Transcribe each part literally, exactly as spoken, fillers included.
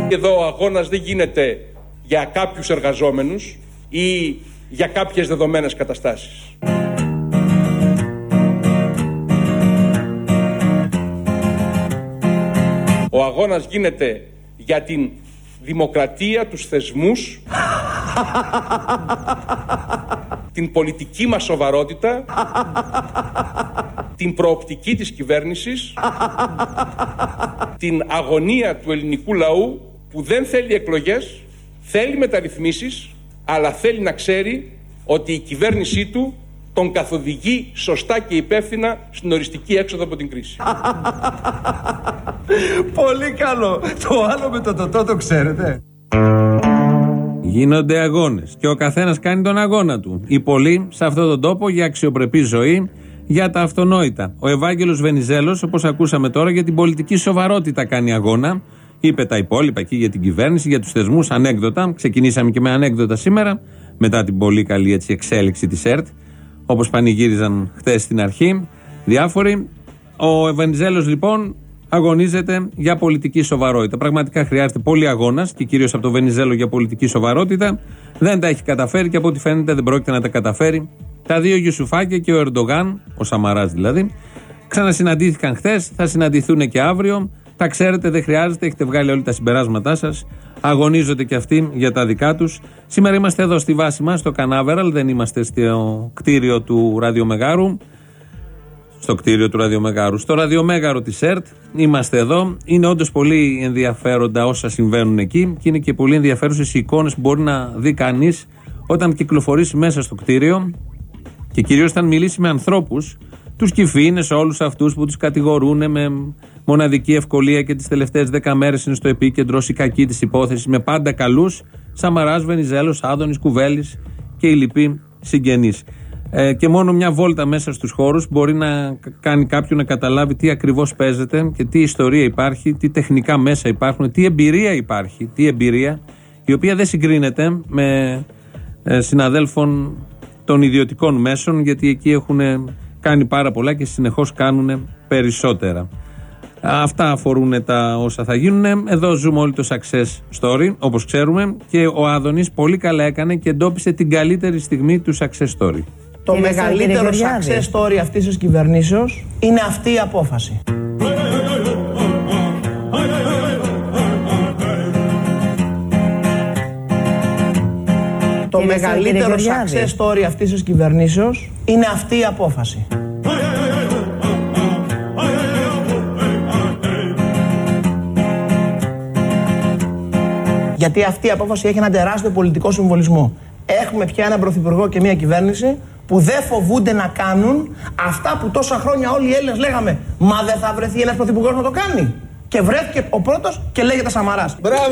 Εδώ ο αγώνας δεν γίνεται για κάποιους εργαζόμενους ή για κάποιες δεδομένες καταστάσεις. Ο αγώνας γίνεται για την δημοκρατία, τους θεσμούς, την πολιτική μας σοβαρότητα, την προοπτική της κυβέρνησης, την αγωνία του ελληνικού λαού που δεν θέλει εκλογές, θέλει μεταρρυθμίσεις, αλλά θέλει να ξέρει ότι η κυβέρνησή του τον καθοδηγεί σωστά και υπεύθυνα στην οριστική έξοδο από την κρίση. Πολύ καλό. Το άλλο με το τοτό το ξέρετε. Γίνονται αγώνες και ο καθένας κάνει τον αγώνα του. Οι πολλοί σε αυτόν τον τόπο για αξιοπρεπή ζωή, για τα αυτονόητα. Ο Ευάγγελος Βενιζέλος, όπως ακούσαμε τώρα, για την πολιτική σοβαρότητα κάνει αγώνα. Είπε τα υπόλοιπα εκεί για την κυβέρνηση, για τους θεσμούς, ανέκδοτα. Ξεκινήσαμε και με ανέκδοτα σήμερα, μετά την πολύ καλή έτσι, εξέλιξη της ΕΡΤ, όπως πανηγύριζαν χθες στην αρχή διάφοροι. Ο Βενιζέλος λοιπόν αγωνίζεται για πολιτική σοβαρότητα. Πραγματικά χρειάζεται πολύ αγώνας και κυρίως από το Βενιζέλο για πολιτική σοβαρότητα. Δεν τα έχει καταφέρει και από ό,τι φαίνεται δεν πρόκειται να τα καταφέρει. Τα δύο Γιουσουφάκια και ο Ερντογάν, ο Σαμαράς δηλαδή, ξανασυναντήθηκαν χθες, θα συναντηθούν και αύριο. Τα ξέρετε, δεν χρειάζεται, έχετε βγάλει όλοι τα συμπεράσματά σας. Αγωνίζονται και αυτοί για τα δικά τους. Σήμερα είμαστε εδώ στη βάση μας, στο Κανάβεραλ, δεν είμαστε στο κτίριο του Ραδιομεγάρου. Στο κτίριο του Ραδιομεγάρου. Στο Ραδιομέγαρο της ΕΡΤ είμαστε εδώ. Είναι όντως πολύ ενδιαφέροντα όσα συμβαίνουν εκεί και είναι και πολύ ενδιαφέρουσες οι εικόνες που μπορεί να δει κανείς όταν κυκλοφορήσει μέσα στο κτίριο και κυρίως όταν μιλήσει με ανθρώπους, τους κυφήνες, όλους αυτούς που τους κατηγορούν με μοναδική ευκολία και τις τελευταίες δέκα μέρες είναι στο επίκεντρο ως η κακή της υπόθεσης, με πάντα καλούς, Σαμαράς, Βενιζέλος, Άδωνης, Κουβέλης και οι λοιποί συγγενείς. Ε, και μόνο μια βόλτα μέσα στους χώρους μπορεί να κάνει κάποιον να καταλάβει τι ακριβώς παίζεται και τι ιστορία υπάρχει, τι τεχνικά μέσα υπάρχουν, τι εμπειρία υπάρχει, τι εμπειρία η οποία δεν συγκρίνεται με ε, συναδέλφων των ιδιωτικών μέσων, γιατί εκεί έχουν κάνει πάρα πολλά και συνεχώς κάνουν περισσότερα. Αυτά αφορούν τα όσα θα γίνουν. Εδώ ζούμε όλοι το success story, όπως ξέρουμε, και ο Άδωνης πολύ καλά έκανε και εντόπισε την καλύτερη στιγμή του success story. Το είναι μεγαλύτερο success story αυτής της κυβερνήσεως είναι αυτή η απόφαση. Το μεγαλύτερο success story αυτής της κυβερνήσεως είναι αυτή η απόφαση. Γιατί αυτή η απόφαση έχει ένα τεράστιο πολιτικό συμβολισμό. Έχουμε πια έναν πρωθυπουργό και μια κυβέρνηση που δεν φοβούνται να κάνουν αυτά που τόσα χρόνια όλοι οι Έλληνες λέγαμε. Μα δεν θα βρεθεί ένας πρωθυπουργός να το κάνει. Και βρέθηκε ο πρώτος και λέγεται Σαμαράς. Μπράβο!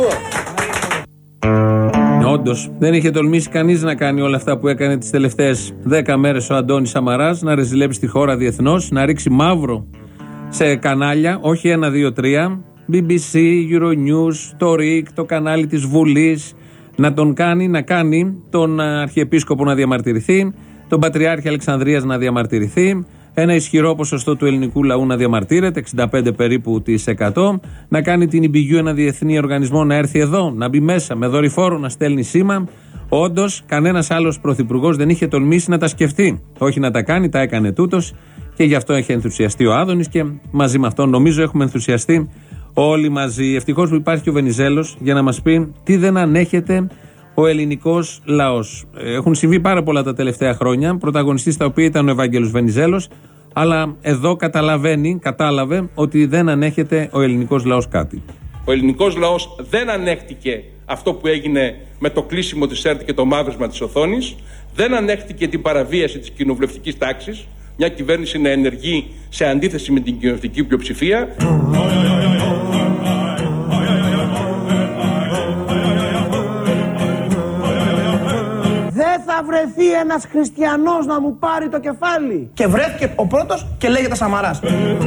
Όντως, δεν είχε τολμήσει κανείς να κάνει όλα αυτά που έκανε τις τελευταίες δέκα μέρες ο Αντώνης Σαμαράς, να ρεζιλέψει τη χώρα διεθνώς, να ρίξει μαύρο σε κανάλια, όχι ένα, δύο, τρία, μπι μπι σι, Euronews, το ΡΙΚ, το κανάλι της Βουλής, να τον κάνει, να κάνει τον Αρχιεπίσκοπο να διαμαρτυρηθεί, τον Πατριάρχη Αλεξανδρίας να διαμαρτυρηθεί, ένα ισχυρό ποσοστό του ελληνικού λαού να διαμαρτύρεται, εξήντα πέντε περίπου τοις εκατό, να κάνει την Ιμπηγιού ένα διεθνή οργανισμό να έρθει εδώ, να μπει μέσα με δορυφόρο να στέλνει σήμα. Όντως, κανένας άλλος πρωθυπουργός δεν είχε τολμήσει να τα σκεφτεί. Όχι να τα κάνει, τα έκανε τούτος και γι' αυτό έχει ενθουσιαστεί ο Άδωνης και μαζί με αυτόν νομίζω έχουμε ενθουσιαστεί όλοι μαζί. Ευτυχώς που υπάρχει ο Βενιζέλος για να μας πει τι δεν ανέχεται ο ελληνικός λαός. Έχουν συμβεί πάρα πολλά τα τελευταία χρόνια, πρωταγωνιστής τα οποία ήταν ο Ευάγγελος Βενιζέλος, αλλά εδώ καταλαβαίνει, κατάλαβε ότι δεν ανέχεται ο ελληνικός λαός κάτι. Ο ελληνικός λαός δεν ανέχτηκε αυτό που έγινε με το κλείσιμο της ΕΡΤ και το μαύρισμα της οθόνης, δεν ανέχτηκε την παραβίαση της κοινοβουλευτικής τάξης, μια κυβέρνηση να ενεργεί σε αντίθεση με την κοινοβουλευτική πλειοψηφία. Δεν θα βρεθεί ένας χριστιανός να μου πάρει το κεφάλι. Και βρέθηκε ο πρώτος και λέγεται Σαμαράς.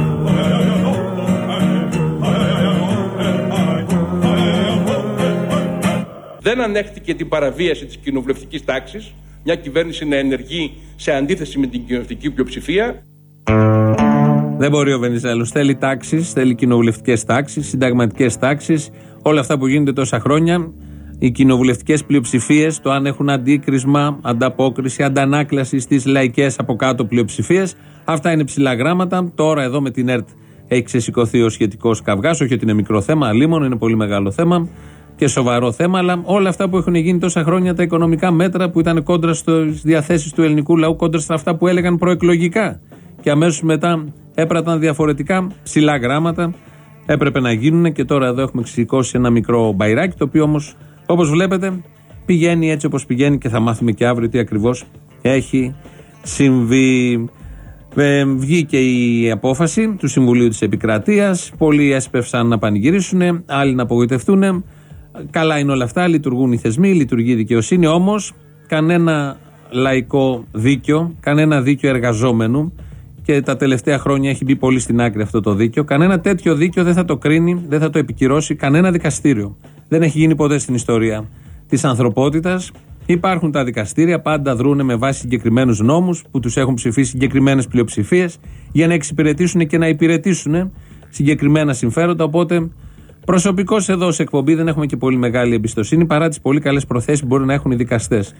Δεν ανέχτηκε την παραβίαση της κοινοβουλευτικής τάξης, μια κυβέρνηση να ενεργεί σε αντίθεση με την κοινοβουλευτική πλειοψηφία. Δεν μπορεί ο Βενιζέλος. Θέλει τάξεις, θέλει κοινοβουλευτικές τάξεις, συνταγματικές τάξεις. Όλα αυτά που γίνονται τόσα χρόνια, οι κοινοβουλευτικές πλειοψηφίες, το αν έχουν αντίκρισμα, ανταπόκριση, αντανάκλαση στις λαϊκές από κάτω πλειοψηφίες, αυτά είναι ψηλά γράμματα. Τώρα εδώ με την ΕΡΤ έχει ξεσηκωθεί ο σχετικός καυγάς, όχι ότι είναι μικρό θέμα, αλίμονο, είναι πολύ μεγάλο θέμα και σοβαρό θέμα, αλλά όλα αυτά που έχουν γίνει τόσα χρόνια, τα οικονομικά μέτρα που ήταν κόντρα στις διαθέσεις του ελληνικού λαού, κόντρα στα αυτά που έλεγαν προεκλογικά και αμέσως μετά έπραταν διαφορετικά, ψηλά γράμματα έπρεπε να γίνουν και τώρα εδώ έχουμε ξεσηκώσει ένα μικρό μπαϊράκι, το οποίο όμως, όπως βλέπετε, πηγαίνει έτσι όπως πηγαίνει και θα μάθουμε και αύριο τι ακριβώς έχει συμβεί. Ε, βγήκε η απόφαση του Συμβουλίου της Επικρατείας. Πολλοί έσπευσαν να πανηγυρίσουν, άλλοι να απογοητευτούν. Καλά είναι όλα αυτά, λειτουργούν οι θεσμοί, λειτουργεί η δικαιοσύνη. Όμως κανένα λαϊκό δίκαιο, κανένα δίκαιο εργαζόμενου, και τα τελευταία χρόνια έχει μπει πολύ στην άκρη αυτό το δίκαιο, κανένα τέτοιο δίκαιο δεν θα το κρίνει, δεν θα το επικυρώσει κανένα δικαστήριο. Δεν έχει γίνει ποτέ στην ιστορία της ανθρωπότητας. Υπάρχουν τα δικαστήρια, πάντα δρούνε με βάση συγκεκριμένους νόμους που τους έχουν ψηφίσει συγκεκριμένες πλειοψηφίες για να εξυπηρετήσουν και να υπηρετήσουν συγκεκριμένα συμφέροντα. Οπότε προσωπικώς εδώ σε εκπομπή δεν έχουμε και πολύ μεγάλη εμπιστοσύνη παρά τις πολύ καλές προθέσεις που μπορεί να έχουν οι δικαστές.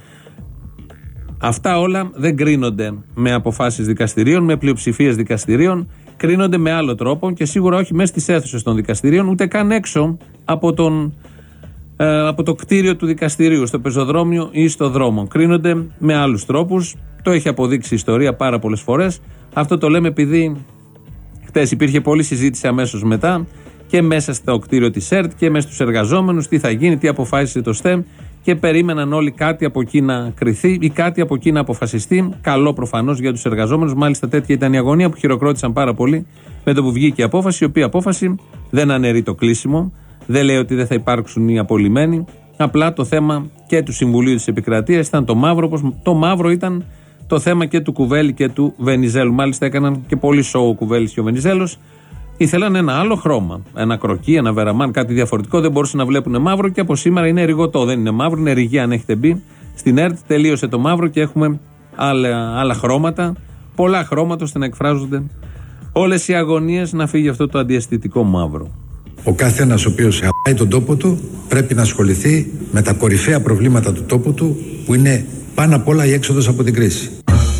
Αυτά όλα δεν κρίνονται με αποφάσεις δικαστηρίων, με πλειοψηφίες δικαστηρίων, κρίνονται με άλλο τρόπο και σίγουρα όχι μέσα στις αίθουσες των δικαστηρίων, ούτε καν έξω από τον. από το κτίριο του δικαστηρίου, στο πεζοδρόμιο ή στο δρόμο. Κρίνονται με άλλους τρόπους. Το έχει αποδείξει η ιστορία πάρα πολλές φορές. Αυτό το λέμε επειδή χτες υπήρχε πολλή συζήτηση αμέσως μετά και μέσα στο κτίριο της ΕΡΤ και μέσα στους εργαζόμενους, τι θα γίνει, τι αποφάσισε το ΣΤΕΜ και περίμεναν όλοι κάτι από εκεί να κριθεί ή κάτι από εκεί να αποφασιστεί. Καλό προφανώς για τους εργαζόμενους. Μάλιστα τέτοια ήταν η αγωνία που χειροκρότησαν πάρα πολύ με το που βγήκε η απόφαση, η οποία απόφαση δεν αναιρεί το κλείσιμο. Δεν λέει ότι δεν θα υπάρξουν οι απολυμμένοι. Απλά το θέμα και του Συμβουλίου της Επικρατείας ήταν το μαύρο, όπως το μαύρο ήταν το θέμα και του Κουβέλη και του Βενιζέλου. Μάλιστα έκαναν και πολύ σοου ο Κουβέλης και ο Βενιζέλος. Ήθελαν ένα άλλο χρώμα. Ένα κροκί, ένα βεραμάν, κάτι διαφορετικό. Δεν μπορούσαν να βλέπουν μαύρο και από σήμερα είναι ρηγωτό. Δεν είναι μαύρο, είναι ρηγή αν έχετε μπει. Στην ΕΡΤ τελείωσε το μαύρο και έχουμε άλλα, άλλα χρώματα. Πολλά χρώματα ώστε να εκφράζονται όλες οι αγωνίες να φύγει αυτό το αντιαισθητικό μαύρο. Ο καθένας ο οποίος αγαπάει τον τόπο του πρέπει να ασχοληθεί με τα κορυφαία προβλήματα του τόπου του, που είναι πάνω απ' όλα η έξοδος από την κρίση.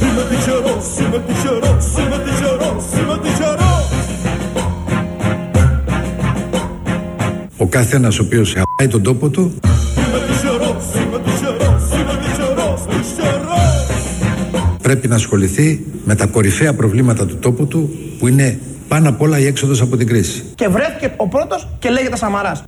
Ο καθένας ο οποίος αγαπάει τον τόπο του πρέπει να ασχοληθεί με τα κορυφαία προβλήματα του τόπου του, που είναι πάνω απ' όλα η έξοδος από την κρίση. Και βρέθηκε ο πρώτος και λέγεται Σαμαράς.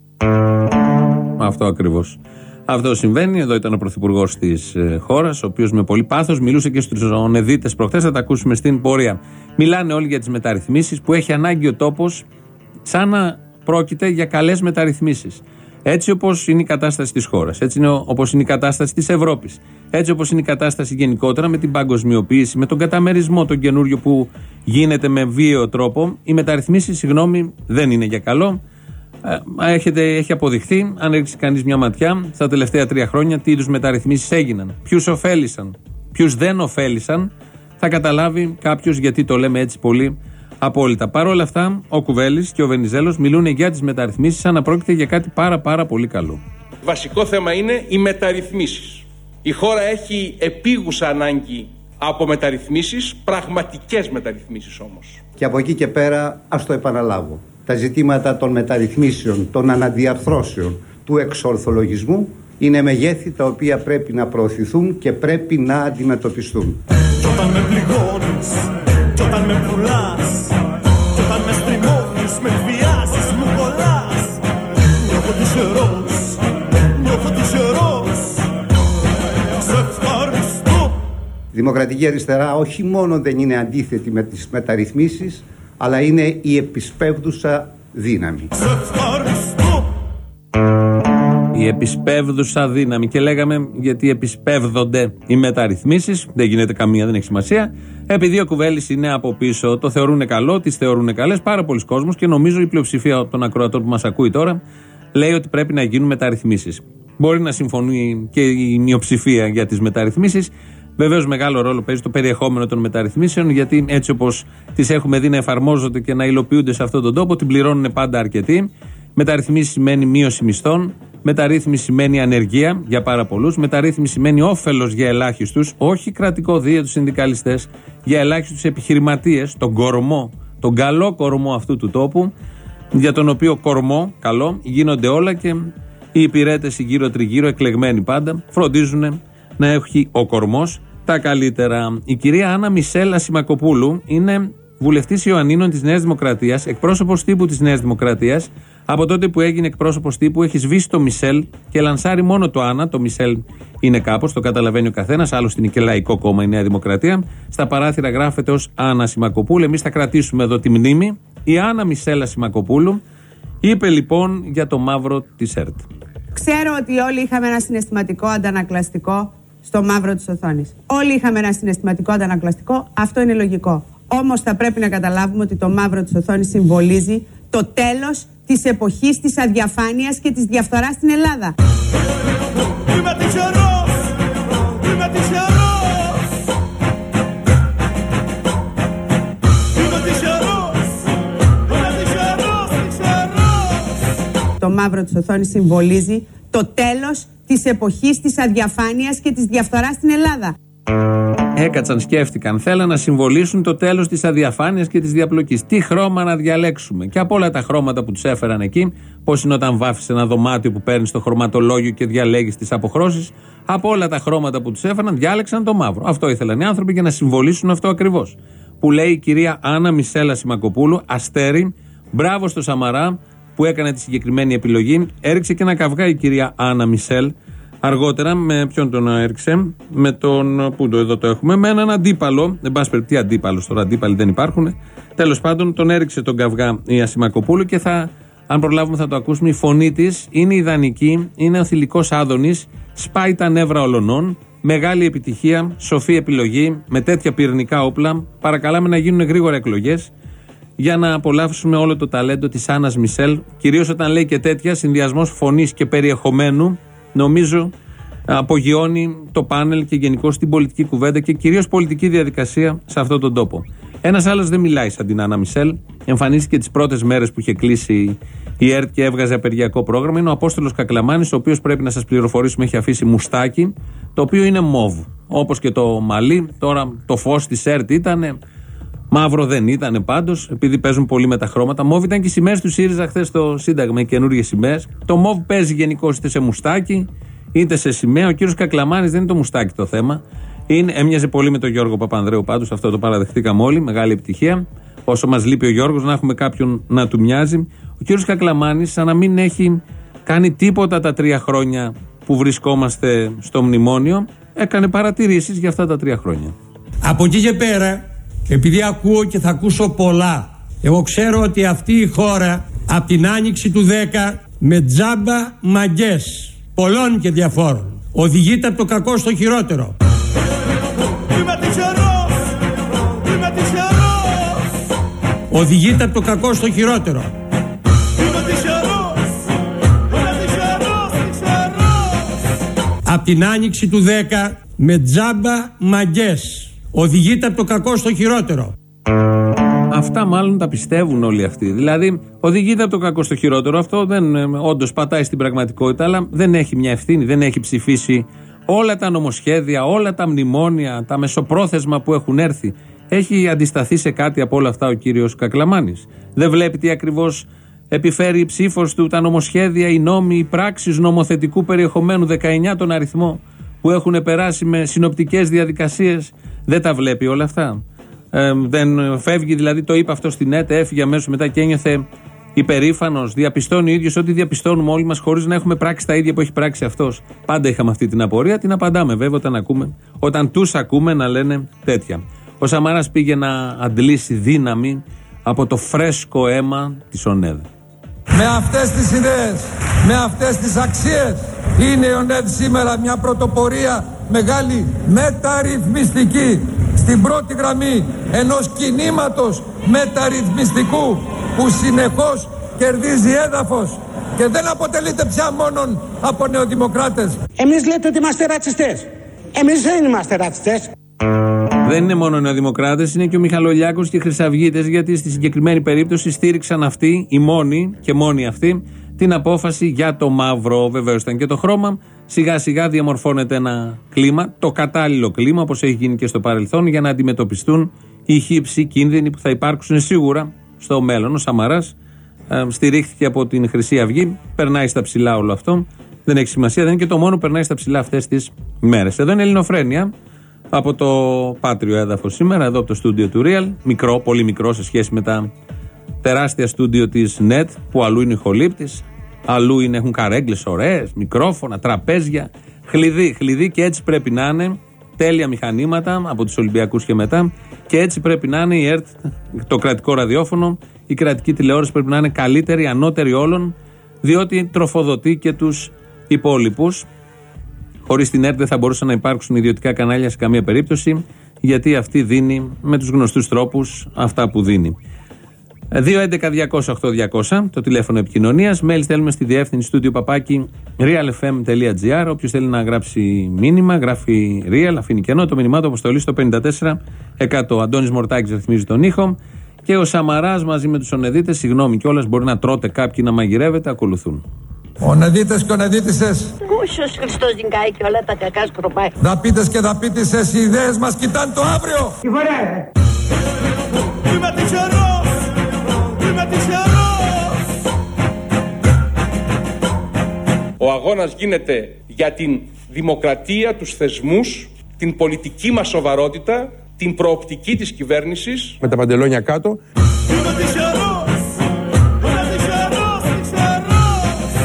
Αυτό ακριβώς. Αυτό συμβαίνει. Εδώ ήταν ο πρωθυπουργός της ε, χώρας, ο οποίος με πολύ πάθος μιλούσε και στους ονεδίτες προχθές. Θα τα ακούσουμε στην πορεία. Μιλάνε όλοι για τις μεταρρυθμίσεις που έχει ανάγκη ο τόπος, σαν να πρόκειται για καλές μεταρρυθμίσεις. Έτσι όπως είναι η κατάσταση της χώρας, έτσι είναι όπως είναι η κατάσταση της Ευρώπης, έτσι όπως είναι η κατάσταση γενικότερα με την παγκοσμιοποίηση, με τον καταμερισμό τον καινούριο που γίνεται με βίαιο τρόπο, οι μεταρρυθμίσεις, συγγνώμη, δεν είναι για καλό. Έχετε, έχει αποδειχθεί, αν ρίξει κανείς μια ματιά, στα τελευταία τρία χρόνια τι είδους μεταρρυθμίσεις έγιναν, ποιους ωφέλησαν, ποιους δεν ωφέλησαν, θα καταλάβει κάποιος γιατί το λέμε έτσι πολύ απόλυτα. Παρ' όλα αυτά, ο Κουβέλης και ο Βενιζέλος μιλούν για τις μεταρρυθμίσεις σαν να πρόκειται για κάτι πάρα πάρα πολύ καλό. Βασικό θέμα είναι οι μεταρρυθμίσεις. Η χώρα έχει επίγουσα ανάγκη από μεταρρυθμίσεις, πραγματικές μεταρρυθμίσεις όμως. Και από εκεί και πέρα, ας το επαναλάβω, τα ζητήματα των μεταρρυθμίσεων, των αναδιαρθρώσεων, του εξορθολογισμού είναι μεγέθη τα οποία πρέπει να προωθηθούν και πρέπει να αντιμετωπιστούν. Κι όταν με πληγώνεις, κι όταν με πουλάς, κι όταν με στριμώχνεις, με εκβιάζεις, μου κολλάς, νιώθω τυχερός, νιώθω τυχερός, σε ευχαριστώ. Η Δημοκρατική Αριστερά όχι μόνο δεν είναι αντίθετη με τις μεταρρυθμίσεις, αλλά είναι η επισπεύδουσα δύναμη. Σε ευχαριστώ. Η επισπεύδουσα δύναμη. Και λέγαμε γιατί επισπεύδονται οι μεταρρυθμίσεις. Δεν γίνεται καμία, δεν έχει σημασία. Επειδή ο Κουβέλης είναι από πίσω, το θεωρούν καλό, τις θεωρούν καλές πάρα πολλοί κόσμος και νομίζω η πλειοψηφία των ακροατών που μας ακούει τώρα λέει ότι πρέπει να γίνουν μεταρρυθμίσεις. Μπορεί να συμφωνεί και η μειοψηφία για τις μεταρρυθμίσεις. Βεβαίως μεγάλο ρόλο παίζει το περιεχόμενο των μεταρρυθμίσεων, γιατί έτσι όπως τις έχουμε δει να εφαρμόζονται και να υλοποιούνται σε αυτόν τον τόπο, την πληρώνουν πάντα αρκετοί. Μεταρρυθμίσεις σημαίνει μείωση μισθών. Μεταρρύθμιση σημαίνει ανεργία για πάρα πολλούς. Μεταρρύθμιση σημαίνει όφελος για ελάχιστους, όχι κρατικό δία τους συνδικαλιστές, για ελάχιστους επιχειρηματίες, τον κορμό, τον καλό κορμό αυτού του τόπου, για τον οποίο κορμό, καλό, γίνονται όλα και οι υπηρέτες γύρω τριγύρω, εκλεγμένοι πάντα, φροντίζουν να έχει ο κορμός τα καλύτερα. Η κυρία Άννα Μισέλ Ασημακοπούλου είναι βουλευτής Ιωαννίνων της Νέας Δημοκρατίας, εκπρόσωπος τύπου της Νέας Δημοκρατίας. Από τότε που έγινε εκπρόσωπος τύπου έχει σβήσει το Μισελ και λανσάρει μόνο το Άννα. Το Μισελ είναι κάπως, το καταλαβαίνει ο καθένας. Άλλωστε είναι και λαϊκό κόμμα η Νέα Δημοκρατία. Στα παράθυρα γράφεται ως Άννα Ασημακοπούλου. Εμείς θα κρατήσουμε εδώ τη μνήμη. Η Άννα Μισελ Ασημακοπούλου είπε λοιπόν για το μαύρο της ΕΡΤ. Ξέρω ότι όλοι είχαμε ένα συναισθηματικό αντανακλαστικό στο μαύρο της οθόνης. Όλοι είχαμε ένα συναισθηματικό αντανακλαστικό. Αυτό είναι λογικό. Όμως θα πρέπει να καταλάβουμε ότι το μαύρο της οθόνης συμβολίζει το τέλος της εποχής της αδιαφάνειας και της διαφθοράς στην Ελλάδα. Το μαύρο της οθόνης συμβολίζει το τέλος της εποχής της αδιαφάνειας και της διαφθοράς στην Ελλάδα. Έκατσαν, σκέφτηκαν. Θέλαν να συμβολήσουν το τέλος της αδιαφάνειας και της διαπλοκής. Τι χρώμα να διαλέξουμε. Και από όλα τα χρώματα που τους έφεραν εκεί, πώς είναι όταν βάφεις ένα δωμάτιο που παίρνεις το χρωματολόγιο και διαλέγεις τις αποχρώσεις, από όλα τα χρώματα που τους έφεραν, διάλεξαν το μαύρο. Αυτό ήθελαν οι άνθρωποι για να συμβολήσουν αυτό ακριβώς. Που λέει η κυρία Άννα Μισέλ Ασημακοπούλου, αστέρι, μπράβο στο Σαμαρά που έκανε τη συγκεκριμένη επιλογή. Έριξε και ένα καυγά η κυρία Άννα Μισέλ. Αργότερα, με ποιον τον έριξε, με τον. Πού το εδώ το έχουμε, με έναν αντίπαλο. Δεν πας περί τι αντίπαλο, τώρα αντίπαλοι δεν υπάρχουν. Τέλος πάντων, τον έριξε τον καυγά η Ασημακοπούλου και θα, αν προλάβουμε, θα το ακούσουμε. Η φωνή της είναι ιδανική, είναι ο θηλυκός Άδωνης, σπάει τα νεύρα ολονών. Μεγάλη επιτυχία, σοφή επιλογή, με τέτοια πυρηνικά όπλα. Παρακαλάμε να γίνουν γρήγορα εκλογές για να απολαύσουμε όλο το ταλέντο της Άννας Μισέλ. Κυρίως όταν λέει και τέτοια, συνδυασμός φωνής και περιεχομένου. Νομίζω απογειώνει το πάνελ και γενικώς την πολιτική κουβέντα και κυρίως πολιτική διαδικασία σε αυτόν τον τόπο. Ένας άλλος δεν μιλάει σαν την Άννα Μισέλ. Εμφανίστηκε τις πρώτες μέρες που είχε κλείσει η ΕΡΤ και έβγαζε απεργιακό πρόγραμμα. Είναι ο Απόστολος Κακλαμάνης, ο οποίος πρέπει να σας πληροφορήσουμε έχει αφήσει μουστάκι, το οποίο είναι μόβ. Όπως και το μαλλί. Τώρα το φως της ΕΡΤ ήταν. Μαύρο δεν ήταν πάντως, επειδή παίζουν πολύ με τα χρώματα. Μόβ ήταν και οι σημαίες του ΣΥΡΙΖΑ χθες στο Σύνταγμα, οι καινούργιες σημαίες. Το μόβ παίζει γενικώς είτε σε μουστάκι είτε σε σημαία. Ο κύριος Κακλαμάνης δεν είναι το μουστάκι το θέμα. Είναι, έμοιαζε πολύ με τον Γιώργο Παπανδρέου πάντως, αυτό το παραδεχτήκαμε όλοι. Μεγάλη επιτυχία. Όσο μας λείπει ο Γιώργος, να έχουμε κάποιον να του μοιάζει. Ο κύριος Κακλαμάνης, σαν να μην έχει κάνει τίποτα τα τρία χρόνια που βρισκόμαστε στο μνημόνιο, έκανε παρατηρήσεις για αυτά τα τρία χρόνια. Από εκεί και πέρα. Επειδή ακούω και θα ακούσω πολλά, εγώ ξέρω ότι αυτή η χώρα από την άνοιξη του δέκα με τζάμπα μαγκές πολλών και διαφόρων οδηγείται από το κακό στο χειρότερο. Οδηγείται από το κακό στο χειρότερο. Από την άνοιξη του δέκα με τζάμπα μαγκές οδηγείται από το κακό στο χειρότερο. Αυτά μάλλον τα πιστεύουν όλοι αυτοί. Δηλαδή, οδηγείται από το κακό στο χειρότερο. Αυτό δεν όντως πατάει στην πραγματικότητα, αλλά δεν έχει μια ευθύνη, δεν έχει ψηφίσει όλα τα νομοσχέδια, όλα τα μνημόνια, τα μεσοπρόθεσμα που έχουν έρθει. Έχει αντισταθεί σε κάτι από όλα αυτά ο κύριος Κακλαμάνης. Δεν βλέπει τι ακριβώς επιφέρει η ψήφος του, τα νομοσχέδια, οι νόμοι, οι πράξεις νομοθετικού περιεχομένου, δεκαεννιά τον αριθμό, που έχουν περάσει με συνοπτικές διαδικασίες. Δεν τα βλέπει όλα αυτά. Ε, δεν φεύγει, δηλαδή το είπε αυτό στην ΕΤΕ, έφυγε αμέσως μετά και ένιωθε υπερήφανος. Διαπιστώνει ο ίδιος ό,τι διαπιστώνουμε όλοι μας χωρίς να έχουμε πράξει τα ίδια που έχει πράξει αυτός. Πάντα είχαμε αυτή την απορία, την απαντάμε βέβαια όταν, ακούμε, όταν τους ακούμε να λένε τέτοια. Ο Σαμαράς πήγε να αντλήσει δύναμη από το φρέσκο αίμα της ΟΝΕΔ. Με αυτές τις ιδέες, με αυτές τις αξίες είναι η ΟΝΕΔ σήμερα μια πρωτοπορία μεγάλη μεταρρυθμιστική στην πρώτη γραμμή ενός κινήματος μεταρρυθμιστικού που συνεχώς κερδίζει έδαφος και δεν αποτελείται πια μόνον από νεοδημοκράτες. Εμείς λέτε ότι είμαστε ρατσιστές. Εμείς δεν είμαστε ρατσιστές. Δεν είναι μόνο νεοδημοκράτες, είναι και ο Μιχαλολιάκος και οι Χρυσαυγίτες, γιατί στη συγκεκριμένη περίπτωση στήριξαν αυτοί, οι μόνοι και μόνοι αυτοί, την απόφαση για το μαύρο. Βεβαίως ήταν και το χρώμα. Σιγά σιγά διαμορφώνεται ένα κλίμα, το κατάλληλο κλίμα, όπως έχει γίνει και στο παρελθόν, για να αντιμετωπιστούν οι χύψοι κίνδυνοι που θα υπάρξουν σίγουρα στο μέλλον. Ο Σαμαράς ε, στηρίχθηκε από την Χρυσή Αυγή, περνάει στα ψηλά όλο αυτό. Δεν έχει σημασία, δεν είναι και το μόνο που περνάει στα ψηλά αυτές τις μέρες. Εδώ είναι Ελληνοφρένεια από το πάτριο έδαφος σήμερα, εδώ από το στούντιο του Real. Μικρό, πολύ μικρό σε σχέση με τα τεράστια στούντιο της νετ, που αλλού είναι ηχολήπτης, αλλού είναι, έχουν καρέγκλες ωραίες, μικρόφωνα, τραπέζια. Χλειδί, χλειδί, και έτσι πρέπει να είναι. Τέλεια μηχανήματα από τους Ολυμπιακούς και μετά. Και έτσι πρέπει να είναι η ΕΡΤ, το κρατικό ραδιόφωνο, η κρατική τηλεόραση πρέπει να είναι καλύτερη, ανώτερη όλων, διότι τροφοδοτεί και τους υπόλοιπους. Χωρίς την ΕΡΤ δεν θα μπορούσαν να υπάρξουν ιδιωτικά κανάλια σε καμία περίπτωση, γιατί αυτή δίνει με τους γνωστούς τρόπους αυτά που δίνει. δύο έντεκα διακόσια οκτώ διακόσια το τηλέφωνο επικοινωνίας. Mail στέλνουμε στη διεύθυνση στούντιο παπάκι realfm.gr. Όποιος θέλει να γράψει μήνυμα, γράφει real, αφήνει κενό. Το μήνυμά του αποστολή στο πενήντα τέσσερα εκατό. Αντώνης Μορτάκης ρυθμίζει τον ήχο. Και ο Σαμαράς μαζί με τους ονεδίτες, συγγνώμη κιόλας, μπορεί να τρώτε κάποιοι, να μαγειρεύετε, ακολουθούν. Ονεδίτες και ονεδίτησες. Γούσος Χριστός νικάει και όλα τα κακά σκροπάει. Δαπίτες και δαπίτησες, οι ιδέες μας κοιτάνε το αύριο. Τι φορά, Είμαι τυχερός, είμαι τυχερός. Ο αγώνας γίνεται για την δημοκρατία, τους θεσμούς, την πολιτική μας σοβαρότητα, την προοπτική της κυβέρνησης. Με τα παντελόνια κάτω. Είμαι τυχερός, είμαι τυχερός, τυχερός.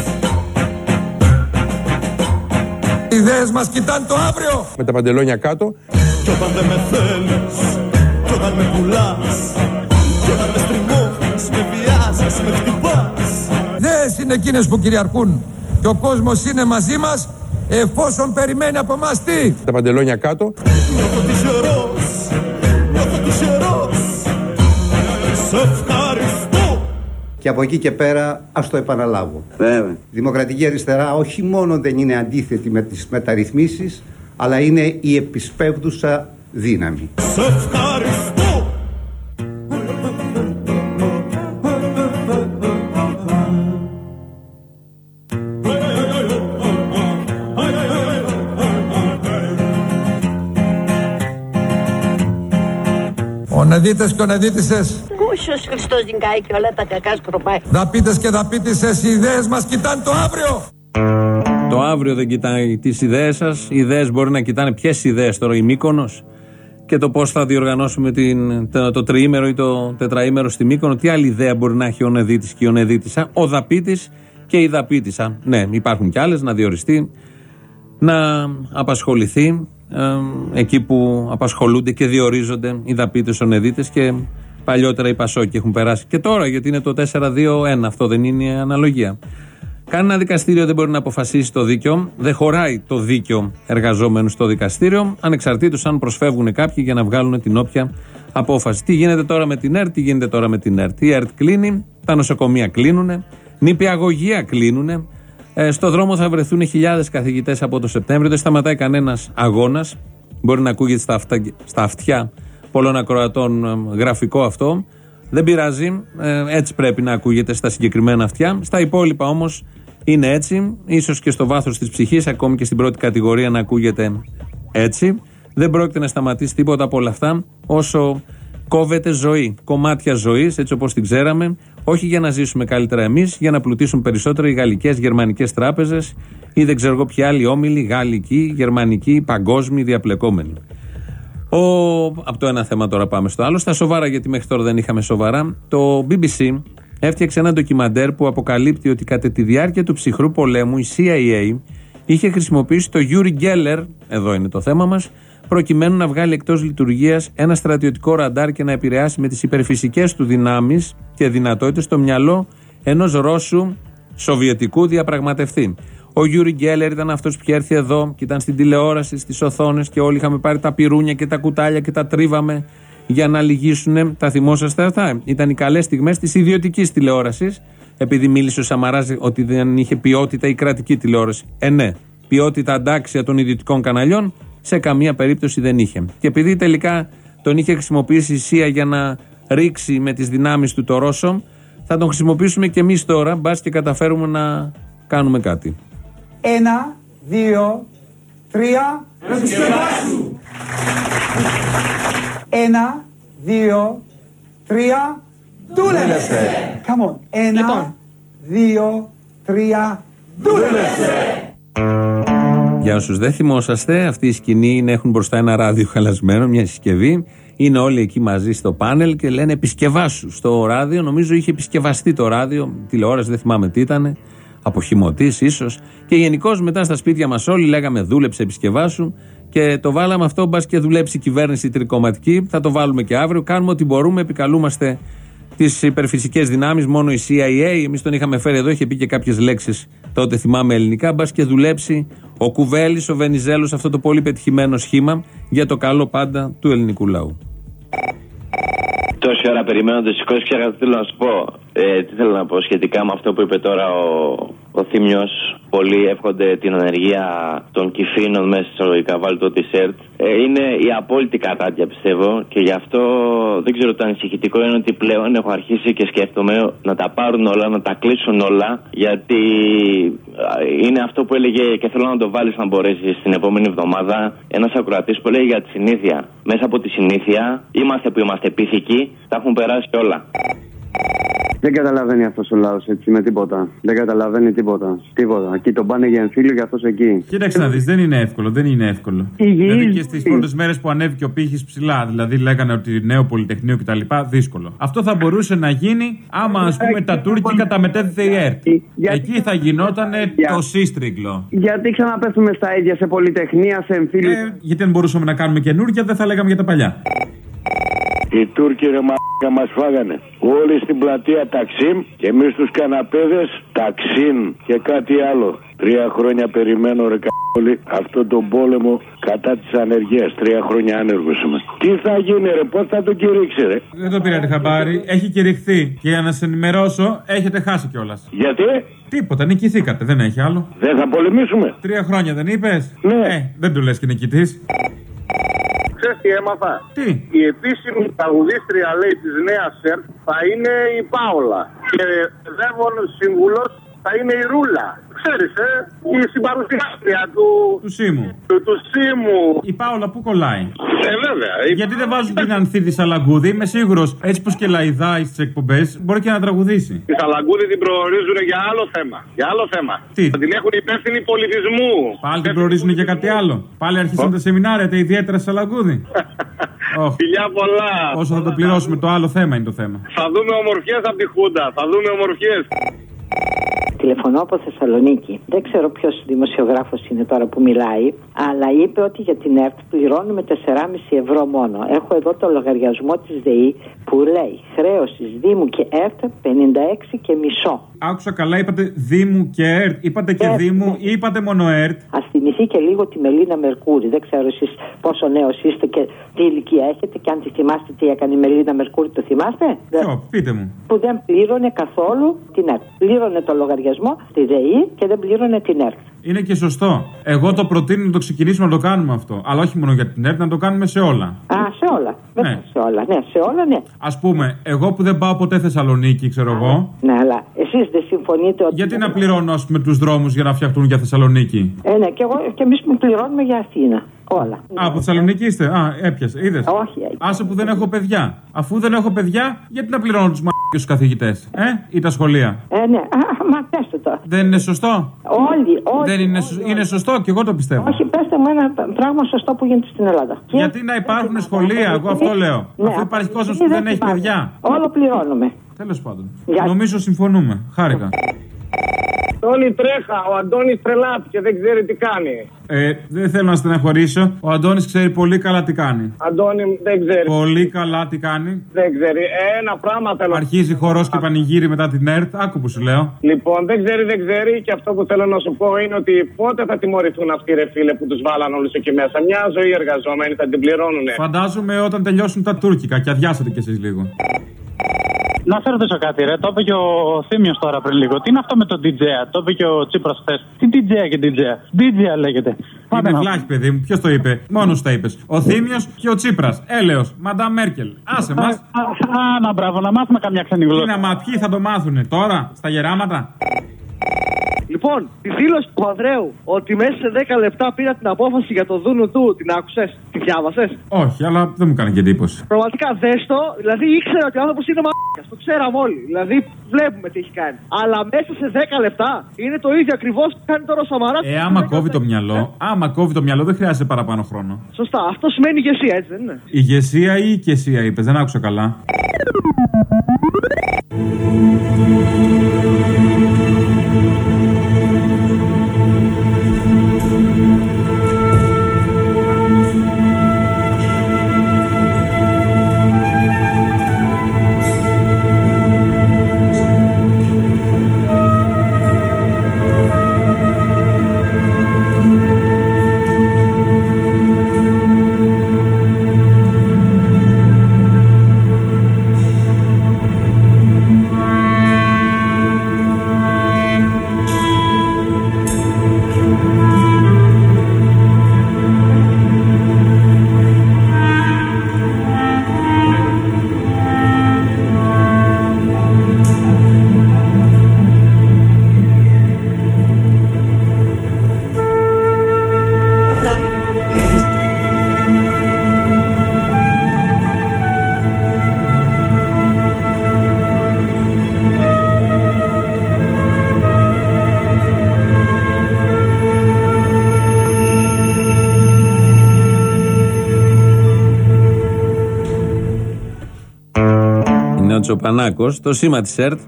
Οι ιδέες μας κοιτάνε το αύριο. Με τα παντελόνια κάτω. Κι όταν δεν με θέλεις, κι όταν με πουλάς, κι όταν με στριμώχνεις, με βιάζεις, με χτυπάς. Ιδέες είναι εκείνες που κυριαρχούν. Και ο κόσμος είναι μαζί μας, εφόσον περιμένει από εμάς τι. Τα παντελόνια κάτω. Νιώθω τυχερός, νιώθω τυχερός. Σε ευχαριστώ. Και από εκεί και πέρα ας το επαναλάβω. Βέβαια. Δημοκρατική αριστερά όχι μόνο δεν είναι αντίθετη με τις μεταρρυθμίσεις, αλλά είναι η επισπεύδουσα δύναμη. Σε ευχαριστώ. Ονεδίτες και ονεδίτησες. Γούσος Χριστός νικάει και όλα τα κακά σκροπάει. Δαπίτες και δαπίτησες, οι ιδέες μας κοιτάνε το αύριο. Το αύριο δεν κοιτάει τις ιδέες σας. Οι ιδέες μπορεί να κοιτάνε ποιες ιδέες τώρα, η Μύκονος και το πώς θα διοργανώσουμε την, το, το τριήμερο ή το τετραήμερο στη Μύκονο. Τι άλλη ιδέα μπορεί να έχει ο Νεδίτης και η Ονεδίτισσα, ο Δαπίτης και η Δαπίτισσα. Ναι, υπάρχουν κι άλλες, να διοριστεί, να απασχοληθεί ε, εκεί που απασχολούνται και διορίζονται οι Δαπίτες, Ονεδίτες, και παλιότερα οι Πασόκοι έχουν περάσει. Και τώρα, γιατί είναι το τέσσερα δύο ένα, αυτό δεν είναι η αναλογία. Κανένα δικαστήριο δεν μπορεί να αποφασίσει το δίκαιο. Δεν χωράει το δίκαιο εργαζόμενου στο δικαστήριο, ανεξαρτήτως αν προσφεύγουν κάποιοι για να βγάλουν την όποια απόφαση. Τι γίνεται τώρα με την ΕΡΤ, τι γίνεται τώρα με την ΕΡΤ. Η ΕΡΤ κλείνει, τα νοσοκομεία κλείνουν, νηπιαγωγεία κλείνουν. Ε, στο δρόμο θα βρεθούν χιλιάδες καθηγητές από το Σεπτέμβριο. Δεν σταματάει κανένας αγώνας. Μπορεί να ακούγεται στα, αυτα, στα αυτιά πολλών ακροατών ε, γραφικό αυτό. Δεν πειράζει, ε, έτσι πρέπει να ακούγεται στα συγκεκριμένα αυτιά. Στα υπόλοιπα όμως είναι έτσι, ίσως και στο βάθος της ψυχής, ακόμη και στην πρώτη κατηγορία να ακούγεται έτσι. Δεν πρόκειται να σταματήσει τίποτα από όλα αυτά όσο κόβεται ζωή, κομμάτια ζωής, έτσι όπως την ξέραμε, όχι για να ζήσουμε καλύτερα εμείς, για να πλουτίσουν περισσότερο οι γαλλικές, γερμανικές τράπεζες ή δεν ξέρω εγώ ποιοι άλλοι όμιλοι, γαλλικοί, γερμανικοί, παγκόσμιοι διαπλεκόμενοι. Ο... Από το ένα θέμα τώρα πάμε στο άλλο. Στα σοβαρά, γιατί μέχρι τώρα δεν είχαμε σοβαρά. Το μπι μπι σι έφτιαξε ένα ντοκιμαντέρ που αποκαλύπτει ότι κατά τη διάρκεια του ψυχρού πολέμου η σι άι έι είχε χρησιμοποιήσει το Yuri Geller, εδώ είναι το θέμα μας, προκειμένου να βγάλει εκτός λειτουργίας ένα στρατιωτικό ραντάρ και να επηρεάσει με τις υπερφυσικές του δυνάμεις και δυνατότητες το μυαλό ενός Ρώσου σοβιετικού διαπραγματευτή. Ο Γιούρι Γκέλερ ήταν αυτός που είχε έρθει εδώ και ήταν στην τηλεόραση, στις οθόνες και όλοι είχαμε πάρει τα πυρούνια και τα κουτάλια και τα τρίβαμε για να λυγίσουν. Τα θυμόσαστε αυτά? Ήταν οι καλές στιγμές της ιδιωτικής τηλεόρασης, επειδή μίλησε ο Σαμαράς ότι δεν είχε ποιότητα η κρατική τηλεόραση. Ε, ναι, ποιότητα αντάξια των ιδιωτικών καναλιών σε καμία περίπτωση δεν είχε. Και επειδή τελικά τον είχε χρησιμοποιήσει η ΣΥΑ για να ρίξει με τις δυνάμεις του το Ρώσο, Θα τον χρησιμοποιήσουμε και εμείς τώρα, μπας και καταφέρουμε να κάνουμε κάτι. Ένα, δύο, τρία. Επισκευάσου! Ένα, δύο, τρία. Δούλεψε! Come on. Ένα, λοιπόν. δύο, τρία. Δούλεψε! Για όσους δεν θυμόσαστε, αυτή η σκηνή είναι, έχουν μπροστά ένα ράδιο χαλασμένο, μια συσκευή. Είναι όλοι εκεί μαζί στο πάνελ και λένε επισκευάσου. Στο ράδιο, νομίζω είχε επισκευαστεί το ράδιο, τηλεόραση δεν θυμάμαι τι ήταν, αποχημωτής ίσως. Και γενικώς μετά στα σπίτια μας όλοι λέγαμε δούλεψε επισκευάσου. Και το βάλαμε αυτό, μπας και δουλέψει η κυβέρνηση τρικομματική. Θα το βάλουμε και αύριο. Κάνουμε ό,τι μπορούμε, επικαλούμαστε τις υπερφυσικές δυνάμεις. Μόνο η σι άι έι, εμείς τον είχαμε φέρει εδώ, είχε πει και κάποιες λέξεις τότε, θυμάμαι ελληνικά. Μπας και δουλέψει ο Κουβέλης, ο Βενιζέλος, αυτό το πολύ πετυχημένο σχήμα για το καλό πάντα του ελληνικού λαού. Τόση ώρα περιμένω το σηκώσει και θέλω να σου πω. Ε, τι θέλω να πω σχετικά με αυτό που είπε τώρα ο, ο Θήμιος. Πολλοί εύχονται την ανεργία των κυφήνων μέσα εισαγωγικά, βάλει το της ΕΡΤ. Ε, είναι η απόλυτη κατάδια, πιστεύω, και γι' αυτό δεν ξέρω, το ανησυχητικό είναι ότι πλέον έχω αρχίσει και σκέφτομαι να τα πάρουν όλα, να τα κλείσουν όλα, γιατί είναι αυτό που έλεγε και θέλω να το βάλεις να μπορέσει στην επόμενη εβδομάδα, ένας ακροατής που λέει για τη συνήθεια. Μέσα από τη συνήθεια είμαστε που είμαστε πίθηκοι, τα έχουν περάσει όλα. Δεν καταλαβαίνει αυτός ο λαός έτσι με τίποτα. Δεν καταλαβαίνει τίποτα. Τίποτα. Εκεί τον πάνε για εμφύλιο και αυτός εκεί. Κοίταξε να δεις, δεν είναι εύκολο. Δεν είναι εύκολο. Υγιής. Δηλαδή και στις πρώτες μέρες που ανέβηκε ο πύχης ψηλά, δηλαδή λέγανε ότι νέο πολυτεχνείο κτλ. Δύσκολο. Αυτό θα μπορούσε να γίνει άμα, ας πούμε, τα τουρκικά τα μετέδιδε η ΕΡΤ. Εκεί θα γινόταν Για... το σύστριγγλο. Γιατί ξαναπέφτουμε στα ίδια σε πολυτεχνία, σε εμφύλιο. Ε, γιατί αν μπορούσαμε να κάνουμε καινούργια, δεν θα λέγαμε για τα παλιά. Οι Τούρκοι ρε μαλάκα μας φάγανε. Όλοι στην πλατεία Ταξίμ και εμείς τους καναπέδες Ταξίν και κάτι άλλο. Τρία χρόνια περιμένω ρε κα***λι αυτόν τον πόλεμο κατά της ανεργίας. Τρία χρόνια άνεργος είμαι. Τι θα γίνει ρε, πώς θα το κηρύξει ρε. Δεν το πήρατε χαμπάρι, έχει κηρυχθεί. Και για να σε ενημερώσω, έχετε χάσει κιόλας. Γιατί? Τίποτα, νικηθήκατε, δεν έχει άλλο. Δεν θα πολεμήσουμε. Τρία χρόνια δεν είπες? Ναι. Ε, δεν του λες και νικητής. Ξέρεις τι έμαθα? Τι? Η επίσημη τραγουδίστρια, λέει, της νέας ΕΡΤ θα είναι η Πάολα. Και δεύτερον σύμβουλος θα είναι η Ρούλα. Ξέρεις, ε, η συμπαρουσιάστρια του... Του Σίμου. Του, του Σίμου. Η Πάολα που κολλάει? Ε, βέβαια. Η... Γιατί δεν βάζουν την Ανθίδη Σαλαγκούδη? Είμαι σίγουρος, έτσι πως και λαϊδάει στις εκπομπές, μπορεί και να τραγουδήσει. Τη Σαλαγκούδη την προορίζουν για άλλο θέμα. Για άλλο θέμα. Τι? Την έχουν υπεύθυνη πολιτισμού. Πάλι την προορίζουν για κάτι άλλο. Πάλι αρχίσαν τα σεμινάρια, τα ιδιαίτερα Σαλαγκούδη. Oh. Φιλιά πολλά. Όσο θα το πληρώσουμε, το άλλο θέμα είναι το θέμα. Θα δούμε ομορφιές από τη Χούντα. Θα δούμε ομορφιές. Τηλεφωνώ από Θεσσαλονίκη. Δεν ξέρω ποιος δημοσιογράφος είναι τώρα που μιλάει, αλλά είπε ότι για την ΕΡΤ πληρώνουμε τέσσερα κόμμα πέντε ευρώ μόνο. Έχω εδώ το λογαριασμό της ΔΕΗ που λέει χρέωση Δήμου και ΕΡΤ πενήντα έξι και μισό. Άκουσα καλά, είπατε Δήμου και ΕΡΤ. Είπατε και ΕΡΤ, Δήμου ή είπατε μόνο ΕΡΤ? Ας θυμηθεί και λίγο τη Μελίνα Μερκούρη. Δεν ξέρω εσείς πόσο νέος είστε και τι ηλικία έχετε και αν τη θυμάστε τι έκανε η Μελίνα Μερκούρη. Το θυμάστε? Ποιο, πείτε μου. Που δεν πλήρωνε καθόλου την ΕΡΤ. Πλήρωνε το λογαριασμό στη ΔΕΗ και δεν πλήρωνε την ΕΡΤ. Είναι και σωστό. Εγώ το προτείνω να το ξεκινήσουμε να το κάνουμε αυτό. Αλλά όχι μόνο για την ΕΡΤ, να το κάνουμε σε όλα. Α, σε όλα. Ναι. Σε όλα, ναι, σε όλα, ναι. Ας πούμε, εγώ που δεν πάω ποτέ Θεσσαλονίκη, ξέρω εγώ. Ναι, αλλά εσείς δεν συμφωνείτε ότι. Γιατί να πληρώνω, ας πούμε, τους δρόμους για να φτιαχτούν για Θεσσαλονίκη? Ε, ναι, και, εγώ, και εμείς που πληρώνουμε για Αθήνα. Όλα. Α, από Θεσσαλονίκη είστε. Α, έπιασε. Είδες. Όχι. Άσε που δεν έχω παιδιά. Αφού δεν έχω παιδιά, γιατί να πληρώνω τους μ***και τους καθηγητές, ε, ή τα σχολεία? Ε, ναι. Α, μα πέστε το. Δεν είναι σωστό? Όλοι, όλοι. Δεν είναι, όλοι, όλοι. είναι σωστό και εγώ το πιστεύω. Όχι, πέστε μου ένα πράγμα σωστό που γίνεται στην Ελλάδα. Γιατί να υπάρχουν σχολεία, εγώ αυτό λέω. Ναι, αφού υπάρχει κόσμος που δεν έχει παιδιά. Όλο πληρώνουμε. Τέλος πάντων. Νομίζω συμφωνούμε. Χάρηκα. Αντώνη τρέχα, ο Αντώνης τρελάθηκε, δεν ξέρει τι κάνει. Ε, δεν θέλω να στεναχωρήσω. Ο Αντώνης ξέρει πολύ καλά τι κάνει. Αντώνη, δεν ξέρει. Πολύ καλά τι κάνει. Δεν ξέρει. Ένα πράγμα θέλω. Αρχίζει χορός και πανηγύρι μετά την ΕΡΤ. Άκου που σου λέω. Λοιπόν, δεν ξέρει, δεν ξέρει. Και αυτό που θέλω να σου πω είναι ότι πότε θα τιμωρηθούν αυτοί, ρε φίλε, που τους βάλαν όλους εκεί μέσα. Μια ζωή εργαζόμενοι θα την πληρώνουνε. Φαντάζομαι όταν τελειώσουν τα τουρκικά και αδειάσατε κι εσείς λίγο. Να σε ρωτήσω κάτι, ρε. Το είπε και ο Θήμιος τώρα πριν λίγο. Τι είναι αυτό με τον ντι τζέι? Το είπε και ο Τσίπρας χθες. Τι ντι τζέι και ντι τζέι? ντι τζέι λέγεται. Είναι βλάχη, παιδί μου. Ποιος το είπε? Μόνος τα είπες. Ο Θήμιος και ο Τσίπρας. Έλεος. Μαντάμ Μέρκελ. Άσε μας. Α, να μπράβο, να μάθουμε καμιά ξένη γλώσσα. Τι να μα, ποιοι θα το μάθουνε τώρα, στα γεράματα. Λοιπόν, τη δήλωση του Ανδρέου ότι μέσα σε δέκα λεπτά πήρα την απόφαση για το δούνου του, την άκουσες, τη διάβασες? Όχι, αλλά δεν μου κάνει και εντύπωση. Πραγματικά δες το, δηλαδή ήξερα ότι ο άνθρωπος είναι μαλάκας, το ξέραμε όλοι. Δηλαδή βλέπουμε τι έχει κάνει. Αλλά μέσα σε δέκα λεπτά είναι το ίδιο ακριβώς που κάνει τώρα ο Σαμαράς. Ε, άμα κόβει το μυαλό, άμα κόβει το μυαλό δεν χρειάζεται παραπάνω χρόνο. Σωστά, αυτό σημαίνει ηγεσία, έτσι δεν είναι? Ηγεσία ή οικεσία είπες, δεν άκουσα καλά. Τσοπανάκος, το σήμα της ΕΡΤ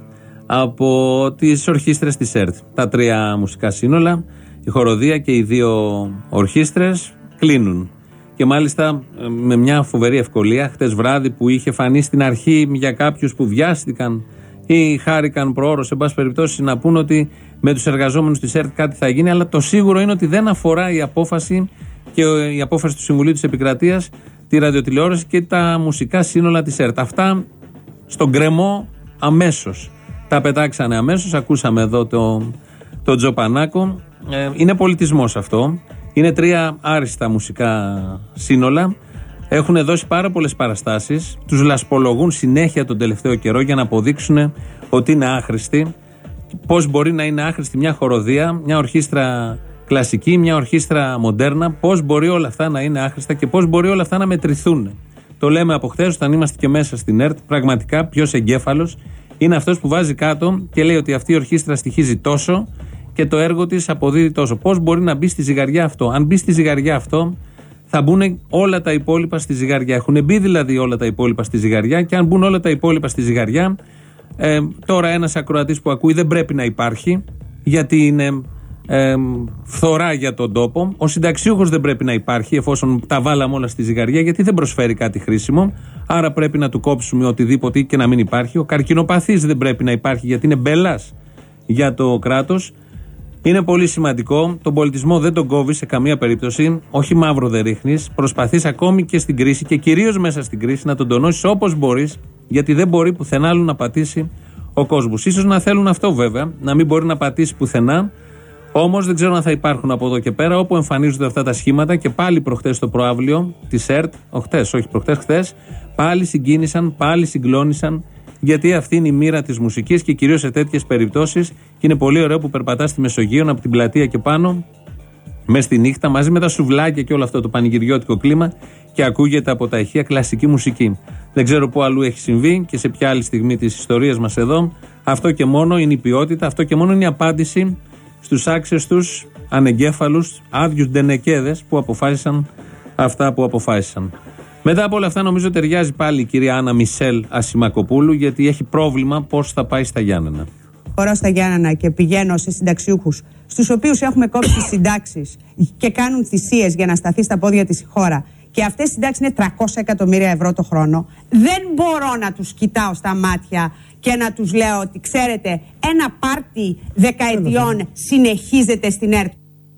από τις ορχήστρες της ΕΡΤ. Τα τρία μουσικά σύνολα, η χοροδία και οι δύο ορχήστρες κλείνουν. Και μάλιστα με μια φοβερή ευκολία, χτες βράδυ που είχε φανεί στην αρχή για κάποιους που βιάστηκαν ή χάρηκαν προώρως, σε πάση περιπτώσει, να πούν ότι με τους εργαζόμενους της ΕΡΤ κάτι θα γίνει, αλλά το σίγουρο είναι ότι δεν αφορά η απόφαση και η απόφαση του Συμβουλίου της Επικρατείας, τη ραδιοτηλεόραση και τα μουσικά σύνολα της ΕΡΤ. Αυτά στον κρεμό αμέσως. Τα πετάξανε αμέσως. Ακούσαμε εδώ το, το Τζοπανάκο. Ε, είναι πολιτισμός αυτό. Είναι τρία άριστα μουσικά σύνολα. Έχουν δώσει πάρα πολλές παραστάσεις. Τους λασπολογούν συνέχεια τον τελευταίο καιρό για να αποδείξουν ότι είναι άχρηστοι. Πώς μπορεί να είναι άχρηστη μια χοροδία, μια ορχήστρα κλασική, μια ορχήστρα μοντέρνα. Πώς μπορεί όλα αυτά να είναι άχρηστα και πώς μπορεί όλα αυτά να μετρηθούν. Το λέμε από χθες, όταν είμαστε και μέσα στην ΕΡΤ. Πραγματικά, ποιος εγκέφαλος είναι αυτός που βάζει κάτω και λέει ότι αυτή η ορχήστρα στοιχίζει τόσο και το έργο της αποδίδει τόσο. Πώς μπορεί να μπει στη ζυγαριά αυτό? Αν μπει στη ζυγαριά αυτό, θα μπουν όλα τα υπόλοιπα στη ζυγαριά. Έχουν μπει δηλαδή όλα τα υπόλοιπα στη ζυγαριά, και αν μπουν όλα τα υπόλοιπα στη ζυγαριά, ε, τώρα ένας ακροατής που ακούει δεν πρέπει να υπάρχει, γιατί είναι Ε, φθορά για τον τόπο. Ο συνταξιούχος δεν πρέπει να υπάρχει, εφόσον τα βάλαμε όλα στη ζυγαριά, γιατί δεν προσφέρει κάτι χρήσιμο. Άρα πρέπει να του κόψουμε οτιδήποτε και να μην υπάρχει. Ο καρκινοπαθής δεν πρέπει να υπάρχει, γιατί είναι μπελάς για το κράτος. Είναι πολύ σημαντικό. Τον πολιτισμό δεν τον κόβεις σε καμία περίπτωση. Όχι μαύρο δεν ρίχνεις. Προσπαθείς ακόμη και στην κρίση, και κυρίως μέσα στην κρίση, να τον τονώσεις όπως μπορείς, γιατί δεν μπορεί πουθενά άλλου να πατήσει ο κόσμος. Ίσως να θέλουν αυτό βέβαια, να μην μπορεί να πατήσει πουθενά. Όμως δεν ξέρω αν θα υπάρχουν από εδώ και πέρα, όπου εμφανίζονται αυτά τα σχήματα. Και πάλι προχτές στο προαύλιο της ΕΡΤ, οχτές, όχι προχτές, χτες, πάλι συγκίνησαν, πάλι συγκλώνησαν, γιατί αυτή είναι η μοίρα της μουσικής και κυρίως σε τέτοιες περιπτώσεις. Και είναι πολύ ωραίο που περπατάς στη Μεσογείο από την πλατεία και πάνω, μες στη νύχτα, μαζί με τα σουβλάκια και όλο αυτό το πανηγυριώτικο κλίμα, και ακούγεται από τα ηχεία κλασική μουσική. Δεν ξέρω πού αλλού έχει συμβεί και σε ποια άλλη στιγμή της ιστορίας μας εδώ. Αυτό και μόνο είναι η ποιότητα, αυτό και μόνο είναι η απάντηση στους άξεστους, ανεγκέφαλους, άδειους ντενεκέδες που αποφάσισαν αυτά που αποφάσισαν. Μετά από όλα αυτά, νομίζω ταιριάζει πάλι η κυρία Άννα Μισελ Ασημακοπούλου, γιατί έχει πρόβλημα πώς θα πάει στα Γιάννενα. Μπορώ στα Γιάννενα και πηγαίνω σε συνταξιούχους, στους οποίους έχουμε κόψει τις συντάξεις και κάνουν θυσίες για να σταθεί στα πόδια της η χώρα, και αυτές οι συντάξεις είναι τριακόσια εκατομμύρια ευρώ το χρόνο. Δεν μπορώ να τους κοιτάω στα μάτια και να τους λέω ότι ξέρετε, ένα πάρτι δεκαετιών συνεχίζεται στην ΕΡΤ.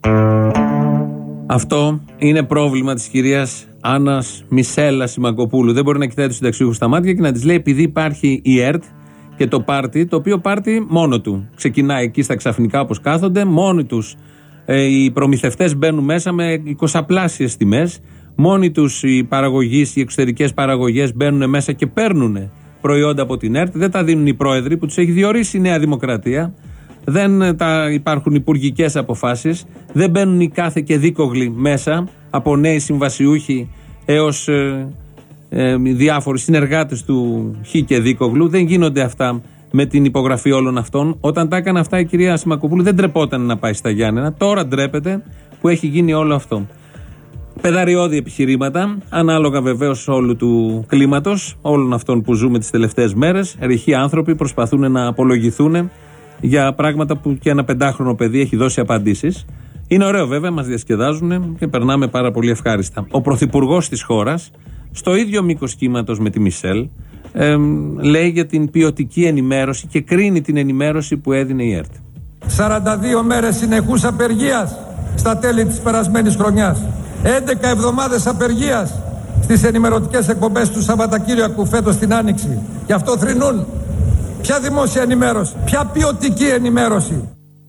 Αυτό είναι πρόβλημα της κυρίας Άννας Μισελ Ασημακοπούλου. Δεν μπορεί να κοιτάει τους συνταξιούχους στα μάτια και να της λέει, επειδή υπάρχει η ΕΡΤ και το πάρτι, το οποίο πάρτι μόνο του ξεκινάει εκεί στα ξαφνικά όπως κάθονται, μόνοι τους ε, οι προμηθευτές μπαίνουν μέσα με εικοσαπλάσιες τιμές, μόνοι τους οι παραγωγείς, οι εξωτερικές παραγωγές μπαίνουν μέσα και παίρνουν προϊόντα από την ΕΡΤ, δεν τα δίνουν οι πρόεδροι που τους έχει διορίσει η Νέα Δημοκρατία, δεν τα υπάρχουν υπουργικές αποφάσεις, δεν μπαίνουν οι κάθε και δίκογλοι μέσα, από νέοι συμβασιούχοι έως ε, ε, διάφοροι συνεργάτες του Χ και Δίκογλου, δεν γίνονται αυτά με την υπογραφή όλων αυτών. Όταν τα έκανε αυτά η κυρία Σιμακοπούλου δεν ντρεπόταν να πάει στα Γιάννενα, τώρα ντρέπεται που έχει γίνει όλο αυτό. Πεδαριώδη επιχειρήματα, ανάλογα βεβαίως όλου του κλίματος, όλων αυτών που ζούμε τις τελευταίες μέρες. Ρηχοί άνθρωποι προσπαθούν να απολογηθούν για πράγματα που και ένα πεντάχρονο παιδί έχει δώσει απαντήσεις. Είναι ωραίο βέβαια, μας διασκεδάζουν και περνάμε πάρα πολύ ευχάριστα. Ο πρωθυπουργός της χώρας, στο ίδιο μήκος κύματος με τη Μισελ, ε, λέει για την ποιοτική ενημέρωση και κρίνει την ενημέρωση που έδινε η ΕΡΤ. σαράντα δύο μέρες συνεχούς απεργίας στα τέλη της περασμένης χρονιάς. έντεκα εβδομάδες απεργίας στις ενημερωτικές εκπομπές του Σαββατοκύριακου φέτος την Άνοιξη. Γι' αυτό θρηνούν. Ποια δημόσια ενημέρωση, ποια ποιοτική ενημέρωση.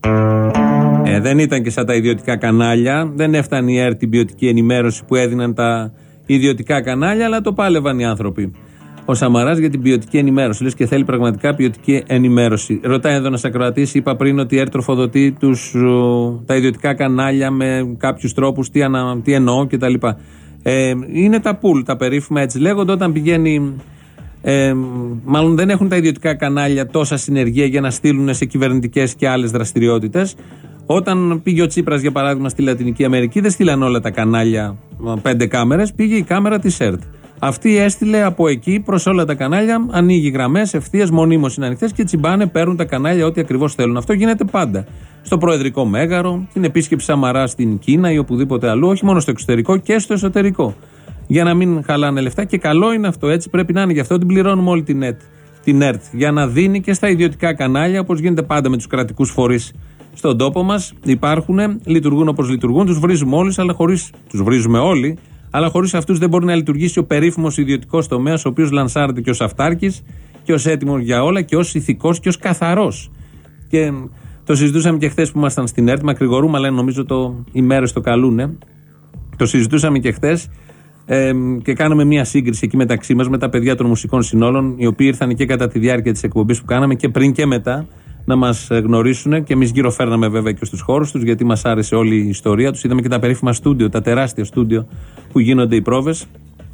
Ε, δεν ήταν και σαν τα ιδιωτικά κανάλια, δεν έφτανε η ΕΡΤ την ποιοτική ενημέρωση που έδιναν τα ιδιωτικά κανάλια, αλλά το πάλευαν οι άνθρωποι. Ο Σαμαράς για την ποιοτική ενημέρωση, λες και θέλει πραγματικά ποιοτική ενημέρωση. Ρωτάει εδώ ένας ακροατής, είπα πριν ότι η ΕΡΤ τροφοδοτεί τους, τα ιδιωτικά κανάλια με κάποιους τρόπους, τι, ανα, τι εννοώ κτλ. Ε, είναι τα πουλ, τα περίφημα έτσι λέγονται, όταν πηγαίνει. Ε, μάλλον δεν έχουν τα ιδιωτικά κανάλια τόσα συνεργεία για να στείλουν σε κυβερνητικές και άλλες δραστηριότητες. Όταν πήγε ο Τσίπρας για παράδειγμα στη Λατινική Αμερική, δεν στείλαν όλα τα κανάλια πέντε κάμερες, πήγε η κάμερα της ΕΡΤ. Αυτή έστειλε από εκεί προς όλα τα κανάλια, ανοίγει γραμμές ευθείας, μονίμως είναι ανοιχτές και τσιμπάνε, παίρνουν τα κανάλια ό,τι ακριβώς θέλουν. Αυτό γίνεται πάντα. Στο Προεδρικό Μέγαρο, την επίσκεψη Σαμαρά στην Κίνα ή οπουδήποτε αλλού, όχι μόνο στο εξωτερικό και στο εσωτερικό. Για να μην χαλάνε λεφτά και καλό είναι αυτό, έτσι πρέπει να είναι. Γι' αυτό την πληρώνουμε όλη την ΕΡΤ, την ΕΡΤ για να δίνει και στα ιδιωτικά κανάλια, όπως γίνεται πάντα με τους κρατικούς φορείς στον τόπο μας. Υπάρχουν, λειτουργούν όπως λειτουργούν, τους βρίζουμε όλους, αλλά χωρίς. Τους βρίζουμε όλοι, αλλά χωρίς αυτούς δεν μπορεί να λειτουργήσει ο περίφημος ιδιωτικός τομέας, ο οποίος λανσάρεται και ως αυτάρκης και ως έτοιμος για όλα και ως ηθικός και ως καθαρός. Και το συζητούσαμε και χθες που ήμασταν στην ΕΡΤ, μακρηγορούμε, αλλά νομίζω το, οι μέρες το καλούνε. Το συζητούσαμε και χθες. Ε, και κάναμε μια σύγκριση εκεί μεταξύ μας με τα παιδιά των μουσικών συνόλων, οι οποίοι ήρθαν και κατά τη διάρκεια της εκπομπής που κάναμε και πριν και μετά να μας γνωρίσουν. Και εμείς γύρω φέρναμε βέβαια και στους χώρους τους, γιατί μας άρεσε όλη η ιστορία τους. Είδαμε και τα περίφημα στούντιο, τα τεράστια στούντιο που γίνονται οι πρόβες.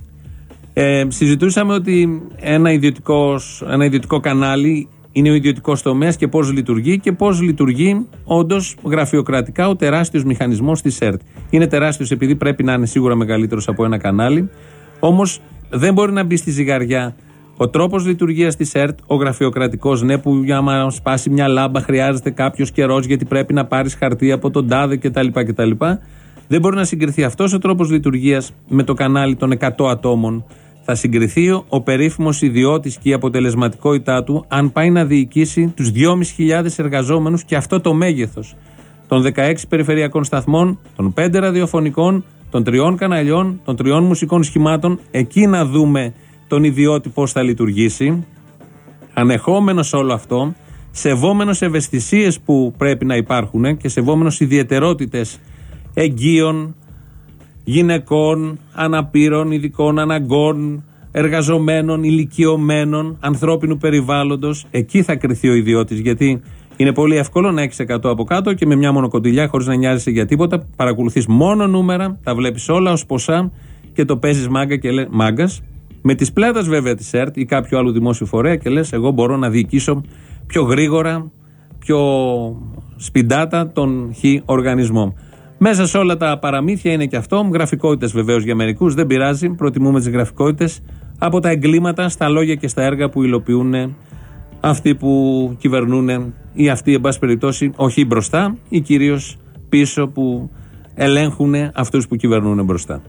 Ε, συζητούσαμε ότι ένα, ένα ιδιωτικό κανάλι είναι ο ιδιωτικός τομέας και πώς λειτουργεί και πώς λειτουργεί όντως γραφειοκρατικά ο τεράστιος μηχανισμός της ΕΡΤ. Είναι τεράστιος επειδή πρέπει να είναι σίγουρα μεγαλύτερος από ένα κανάλι, όμως δεν μπορεί να μπει στη ζυγαριά ο τρόπος λειτουργίας της ΕΡΤ, ο γραφειοκρατικός, ναι, που για να σπάσει μια λάμπα χρειάζεται κάποιος καιρός γιατί πρέπει να πάρεις χαρτί από τον τάδε κτλ. κτλ. Δεν μπορεί να συγκριθεί αυτός ο τρόπος λειτουργίας με το κανάλι των εκατό ατόμων. Θα συγκριθεί ο περίφημος ιδιώτης και η αποτελεσματικότητά του αν πάει να διοικήσει τους δυόμισι χιλιάδες εργαζόμενους και αυτό το μέγεθος των δεκαέξι περιφερειακών σταθμών, των πέντε ραδιοφωνικών, των τριών καναλιών, των τριών μουσικών σχημάτων. Εκεί να δούμε τον ιδιώτη πώς θα λειτουργήσει, ανεχόμενος όλο αυτό, σεβόμενος ευαισθησίες που πρέπει να υπάρχουν και σεβόμενος ιδιαιτερότητες εγγύων, γυναικών, αναπήρων, ειδικών αναγκών, εργαζομένων, ηλικιωμένων, ανθρώπινου περιβάλλοντος. Εκεί θα κριθεί ο ιδιώτης, γιατί είναι πολύ εύκολο να έχεις εκατό από κάτω και με μια μονοκοντιλιά, χωρίς να νοιάζεσαι για τίποτα, παρακολουθείς μόνο νούμερα, τα βλέπεις όλα ως ποσά και το παίζεις μάγκα και λες μάγκας. Με τις πλέτας βέβαια της ΕΡΤ ή κάποιο άλλο δημόσιο φορέα και λες εγώ μπορώ να διοικήσω πιο γρήγορα, πιο σπιντάτα τον χ οργανισμό. Μέσα σε όλα τα παραμύθια είναι και αυτό, γραφικότητες βεβαίως για μερικούς, δεν πειράζει, προτιμούμε τις γραφικότητες από τα εγκλήματα στα λόγια και στα έργα που υλοποιούν αυτοί που κυβερνούν ή αυτοί, εν πάση περιπτώσει, όχι μπροστά ή κυρίως πίσω που ελέγχουν αυτούς που κυβερνούν μπροστά.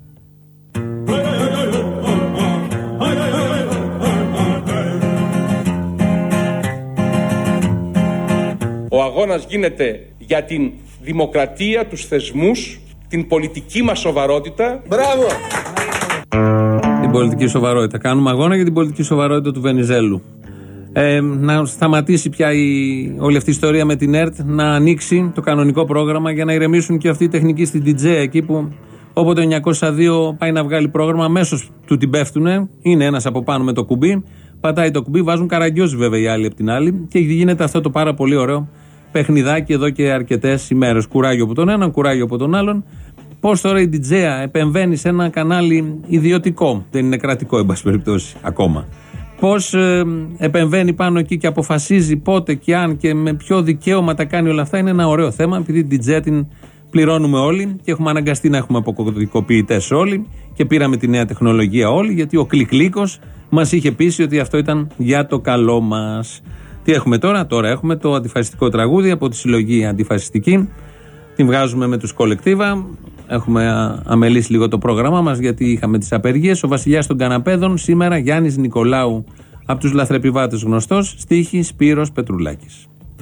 Ο αγώνας γίνεται για την δημοκρατία, τους θεσμούς, την πολιτική μας σοβαρότητα. Μπράβο! Την πολιτική σοβαρότητα. Κάνουμε αγώνα για την πολιτική σοβαρότητα του Βενιζέλου. Ε, να σταματήσει πια η, όλη αυτή η ιστορία με την ΕΡΤ, να ανοίξει το κανονικό πρόγραμμα για να ηρεμήσουν και αυτοί οι τεχνικοί στην ντι τζέι εκεί που όποτε ο εννιακόσια δύο πάει να βγάλει πρόγραμμα, αμέσως του την πέφτουνε. Είναι ένας από πάνω με το κουμπί, πατάει το κουμπί, βάζουν καραγκιόζι βέβαια οι άλλοι από την άλλη και γίνεται αυτό το πάρα πολύ ωραίο παιχνιδάκι εδώ και αρκετές ημέρες. Κουράγιο από τον έναν, κουράγιο από τον άλλον. Πώς τώρα η ντι τζέι επεμβαίνει σε ένα κανάλι ιδιωτικό, δεν είναι κρατικό εν πάση περιπτώσει ακόμα. Πώς ε, επεμβαίνει πάνω εκεί και αποφασίζει πότε και αν και με ποιο δικαίωμα τα κάνει όλα αυτά είναι ένα ωραίο θέμα, επειδή την ντι τζέι την πληρώνουμε όλοι και έχουμε αναγκαστεί να έχουμε αποκωδικοποιητές όλοι και πήραμε τη νέα τεχνολογία όλοι, γιατί ο Κλικλίκος μας είχε πείσει ότι αυτό ήταν για το καλό μας. Τι έχουμε τώρα? Τώρα έχουμε το αντιφασιστικό τραγούδι από τη συλλογή Αντιφασιστική. Την βγάζουμε με τους Κολεκτίβα. Έχουμε αμελήσει λίγο το πρόγραμμά μας γιατί είχαμε τις απεργίες. Ο Βασιλιάς των Καναπέδων σήμερα, Γιάννης Νικολάου από τους Λαθρεπιβάτες γνωστός, στίχη Σπύρος Πετρουλάκης.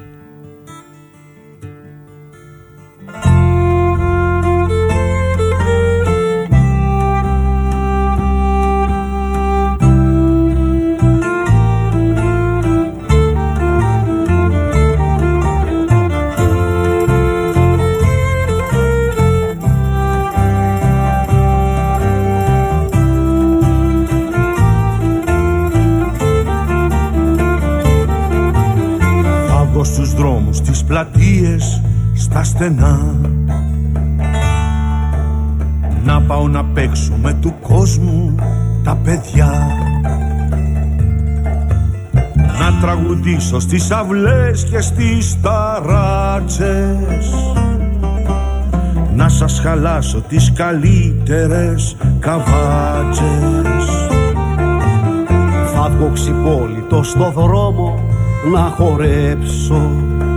Στους δρόμους, στις πλατείες, στα στενά, να πάω να παίξω με του κόσμου τα παιδιά, να τραγουδήσω στις αυλές και στις ταράτσες, να σας χαλάσω τις καλύτερες καβάτσες. Θα βγω ξυπόλυτο στο δρόμο να χορέψω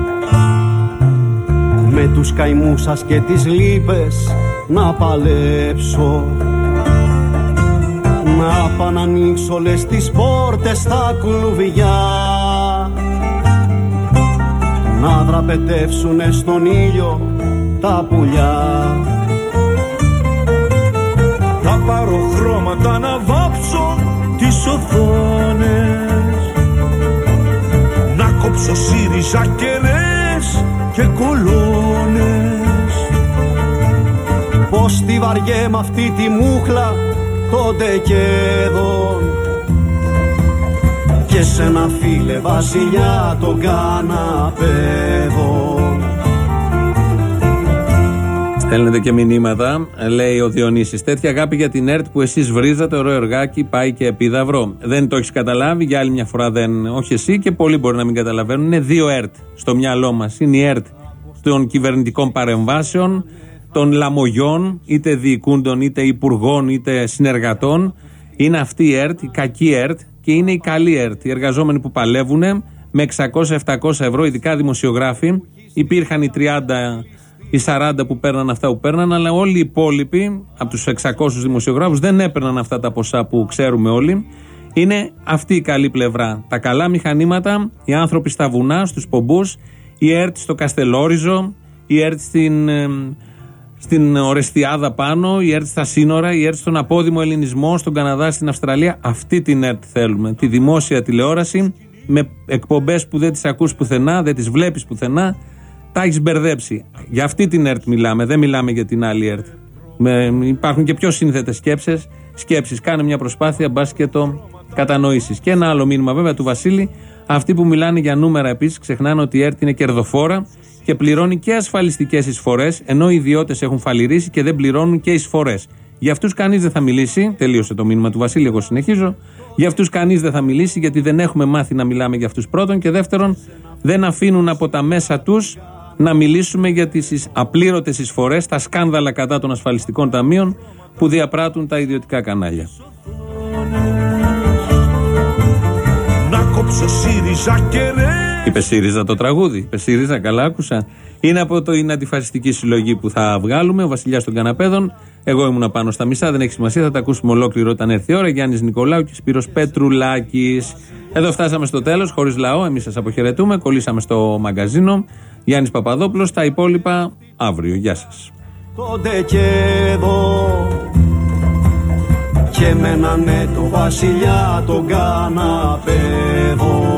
με τους καημούς σας και τις λύπες να παλέψω, να πάω να ανοίξω όλες τις πόρτες στα κλουβιά, να δραπετεύσουνε στον ήλιο τα πουλιά. Θα πάρω χρώματα να βάψω τις οθόνες, κόψω ΣΥΡΙΖΑ κερές και κολόνες. Πως τη βαριέμαι αυτή τη μούχλα των τεκέδων και σε ένα φίλε βασιλιά των καναπέδων. Στέλνετε και μηνύματα, λέει ο Διονύσης. Τέτοια αγάπη για την ΕΡΤ που εσείς βρίζατε, ωραίο εργάκι, πάει και επίδαυρο. Δεν το έχεις καταλάβει, για άλλη μια φορά δεν. Όχι εσύ και πολλοί μπορεί να μην καταλαβαίνουν. Είναι δύο ΕΡΤ στο μυαλό μας. Είναι η ΕΡΤ των κυβερνητικών παρεμβάσεων, των λαμογιών, είτε διοικούντων, είτε υπουργών, είτε συνεργατών. Είναι αυτή η ΕΡΤ, η κακή ΕΡΤ, και είναι η καλή ΕΡΤ. Οι εργαζόμενοι που παλεύουν με εξακόσια επτακόσια ευρώ, ειδικά δημοσιογράφοι. Υπήρχαν οι τριάντα. Οι σαράντα που παίρναν αυτά που παίρναν, αλλά όλοι οι υπόλοιποι από τους εξακόσιους δημοσιογράφους δεν έπαιρναν αυτά τα ποσά που ξέρουμε όλοι. Είναι αυτή η καλή πλευρά. Τα καλά μηχανήματα, οι άνθρωποι στα βουνά, στους πομπούς, η ΕΡΤ στο Καστελόριζο, η ΕΡΤ στην, στην Ορεστιάδα πάνω, η ΕΡΤ στα σύνορα, η ΕΡΤ στον απόδημο ελληνισμό, στον Καναδά, στην Αυστραλία. Αυτή την ΕΡΤ θέλουμε. Τη δημόσια τηλεόραση με εκπομπές που δεν τις ακούς πουθενά, δεν τις βλέπεις πουθενά. Τα έχεις μπερδέψει. Για αυτή την ΕΡΤ μιλάμε, δεν μιλάμε για την άλλη ΕΡΤ. Με, υπάρχουν και πιο σύνθετες σκέψεις. σκέψεις. Κάνε μια προσπάθεια, μπας και το κατανοήσεις. Και ένα άλλο μήνυμα βέβαια του Βασίλη. Αυτοί που μιλάνε για νούμερα επίσης ξεχνάνε ότι η ΕΡΤ είναι κερδοφόρα και πληρώνει και ασφαλιστικές εισφορές, ενώ οι ιδιώτες έχουν φαλιρίσει και δεν πληρώνουν και εισφορές. Για αυτούς κανείς δεν θα μιλήσει. Τελείωσε το μήνυμα του Βασίλη, εγώ συνεχίζω. Για αυτούς κανείς δεν θα μιλήσει, γιατί δεν έχουμε μάθει να μιλάμε για αυτούς πρώτον. Και δεύτερον, δεν αφήνουν από τα μέσα τους να μιλήσουμε για τις απλήρωτες εισφορές, τα σκάνδαλα κατά των ασφαλιστικών ταμείων που διαπράττουν τα ιδιωτικά κανάλια. Να κόψω ΣΥΡΙΖΑ και ρε. Είπε ΣΥΡΙΖΑ το τραγούδι. Είπε ΣΥΡΙΖΑ, καλά άκουσα. Είναι από το είναι αντιφασιστική συλλογή που θα βγάλουμε, ο Βασιλιάς των Καναπέδων. Εγώ ήμουν πάνω στα μισά, δεν έχει σημασία, θα τα ακούσουμε ολόκληρο όταν έρθει η ώρα. Γιάννης Νικολάου και Σπύρος Πετρουλάκης. Εδώ φτάσαμε στο τέλος, χωρίς λαό. Εμείς σας αποχαιρετούμε. Κολλήσαμε στο μαγκαζίνο. Γιάννης Παπαδόπουλος, τα υπόλοιπα αύριο. Γεια σας. Τότε και εδώ και μένανε το βασιλιά τον καναπέδο.